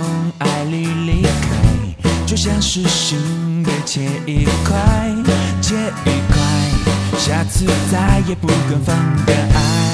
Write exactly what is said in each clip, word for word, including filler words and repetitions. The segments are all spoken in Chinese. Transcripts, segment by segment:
爱里离开，就像是心被切一块，切一块，下次再也不跟风的爱。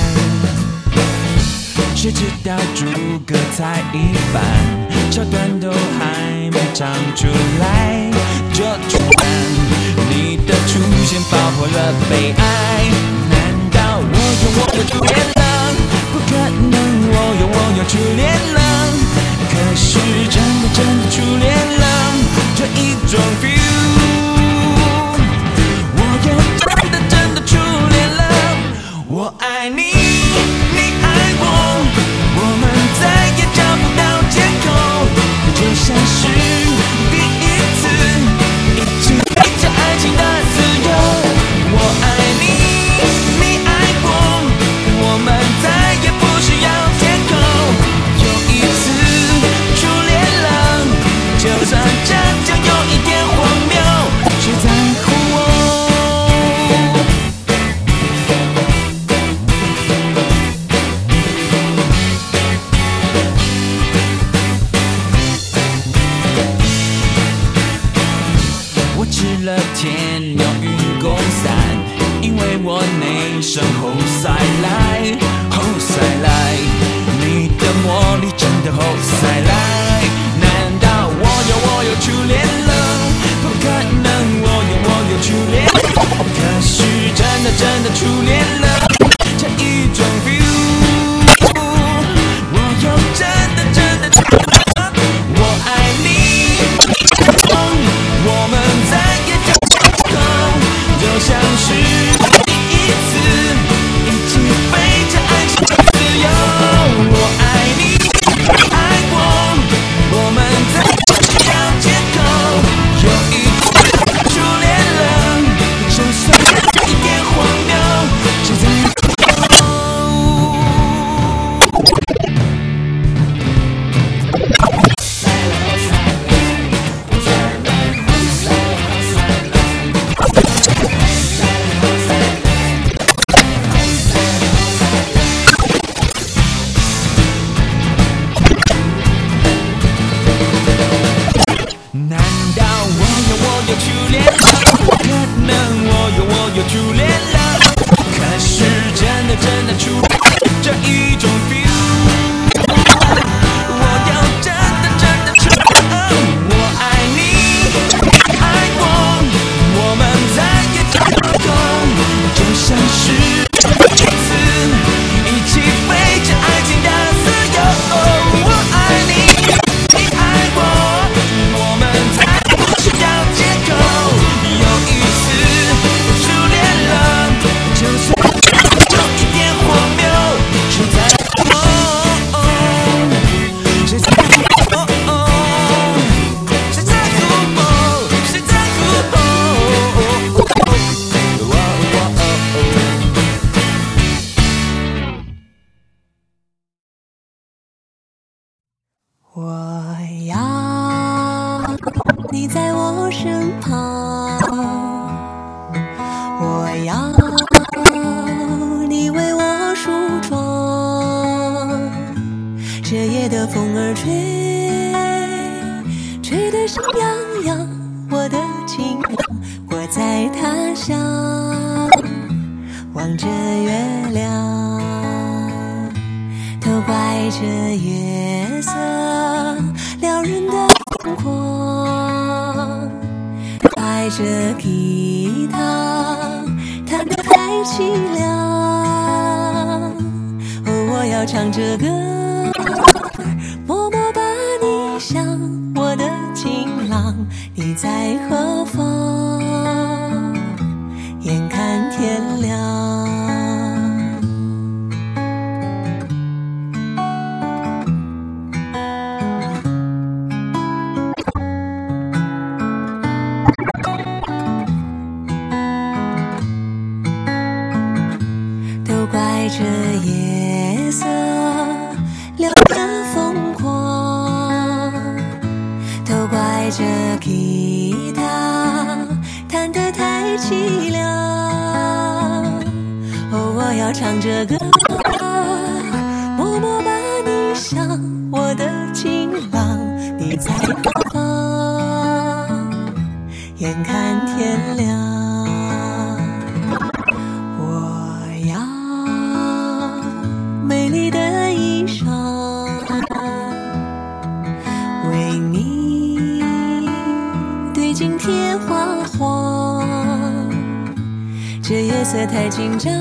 谁知道诸葛才一半，桥段都还没唱出来就中弹，你的出现爆破了悲哀。难道我有我有初恋了？不可能，我有我有初恋了。可是真的真的初恋了，这一种 feel， 我也真的真的初恋了。我爱你，你爱我，我们再也找不到借口，就像是第一次一起追着爱情的自由。我爱你，你爱我，我们再也不需要借口，有一次初恋了，就算这将有一点荒谬，谁在乎我？我吃了天牛运功散，因为我内生后塞来，后塞来，你的魔力真的后塞来。难道我有我有初恋了？不可能，我有我有初恋，可是真的真的初恋了，这一种 feel， 我有真的真的初恋了。我爱你，我们再也找不到，就像是第一次一起飞着爱情的自由。我爱你，你爱我，我们再也不需要借口，有一次初恋了，就算有一点荒谬，谁在乎？难道我有我有初恋了？不可能，我有我有初恋了。可是真的真的初恋，这一种 feel， 我有真的真的初恋。我爱你，你爱我，我们再也找不到，就像是第一次一起飞着爱情的自由。我爱你，你爱我，我们再也不需要借口，有一次初恋了，就算有一点荒谬，谁在乎？谁在乎？谁在乎？谁在乎？ 我要你在我身旁，我要你为我梳妆。这夜的风儿吹，吹得心痒痒，我的情郎，我在他乡望着月亮，都怪这月色撩人的疯狂，带着吉他弹得太凄凉。哦，我要唱着歌，默默把你想，我的情郎，你在何方？眼看天亮。这夜色撩人疯狂，都怪这吉他弹得太凄凉。哦，我要唱着歌，默默把你想，我的情郎， 你在哪方？眼看天亮，我要美丽的衣裳，为你对镜贴花黄。这夜色太紧张，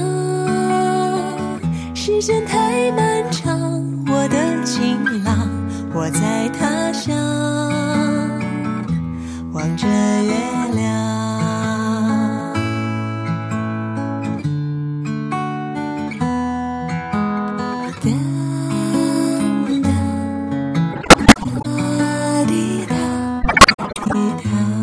时间太漫长，我的情郎，我在他乡望着月亮。哒哒哒滴答滴答。